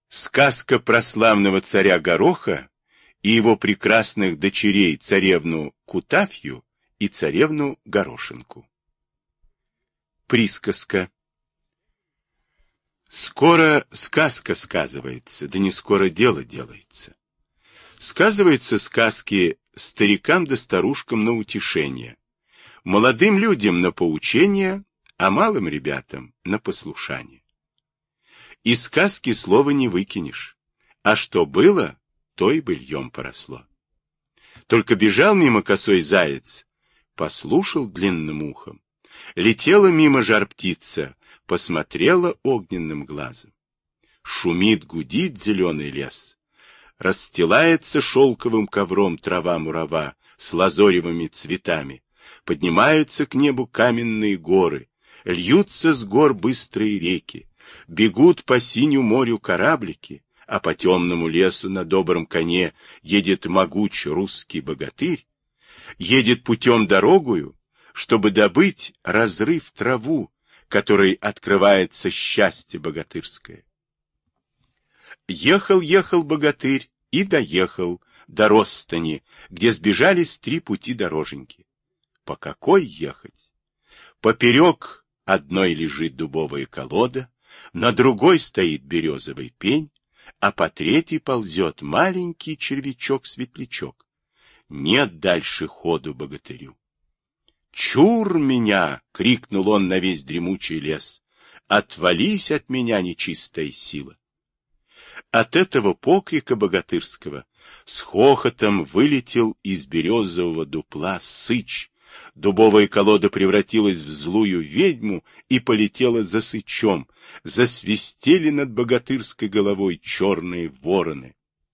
Сказка про славного царя Гороха и его прекрасных дочерей царевну Кутафью и царевну Горошинку. Присказка. Скоро сказка сказывается, да не скоро дело делается. Сказываются сказки старикам да старушкам на утешение, молодым людям на поучение, а малым ребятам на послушание. Из сказки слова не выкинешь, а что было, то и быльем поросло. Только бежал мимо косой заяц, послушал длинным ухом. Летела мимо жар-птица, посмотрела огненным глазом. Шумит, гудит зеленый лес. Расстилается шелковым ковром трава-мурава с лазоревыми цветами. Поднимаются к небу каменные горы, льются с гор быстрые реки, бегут по синему морю кораблики, а по темному лесу на добром коне едет могучий русский богатырь, едет путем дорогою, чтобы добыть разрыв траву, которой открывается счастье богатырское. Ехал богатырь и доехал до Ростани, где сбежались 3 пути дороженьки. По какой ехать? Поперек одной лежит дубовая колода, на другой стоит березовый пень, а по третьей ползет маленький червячок-светлячок. Нет дальше ходу богатырю. «Чур меня!» — крикнул он на весь дремучий лес. «Отвались от меня, нечистая сила!» От этого покрика богатырского с хохотом вылетел из березового дупла сыч. Дубовая колода превратилась в злую ведьму и полетела за сычом. Засвистели над богатырской головой черные вороны.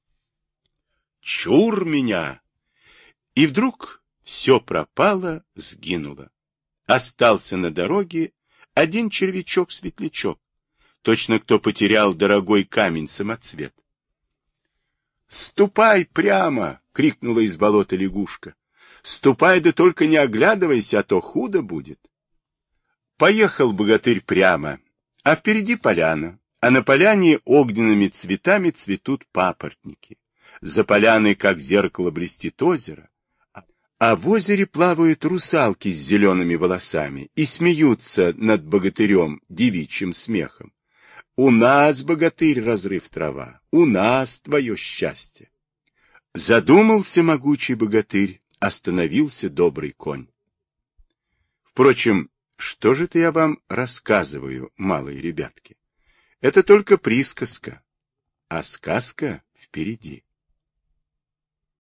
«Чур меня!» И вдруг все пропало, сгинуло. Остался на дороге один червячок-светлячок. Точно кто потерял дорогой камень-самоцвет. «Ступай прямо!» — крикнула из болота лягушка. «Ступай, да только не оглядывайся, а то худо будет». Поехал богатырь прямо, а впереди поляна, а на поляне огненными цветами цветут папоротники. За поляной, как зеркало, блестит озеро, а в озере плавают русалки с зелеными волосами и смеются над богатырем девичьим смехом. «У нас, богатырь, разрыв трава, у нас твое счастье». Задумался могучий богатырь, остановился добрый конь. Впрочем, что же это я вам рассказываю, малые ребятки? Это только присказка, а сказка впереди.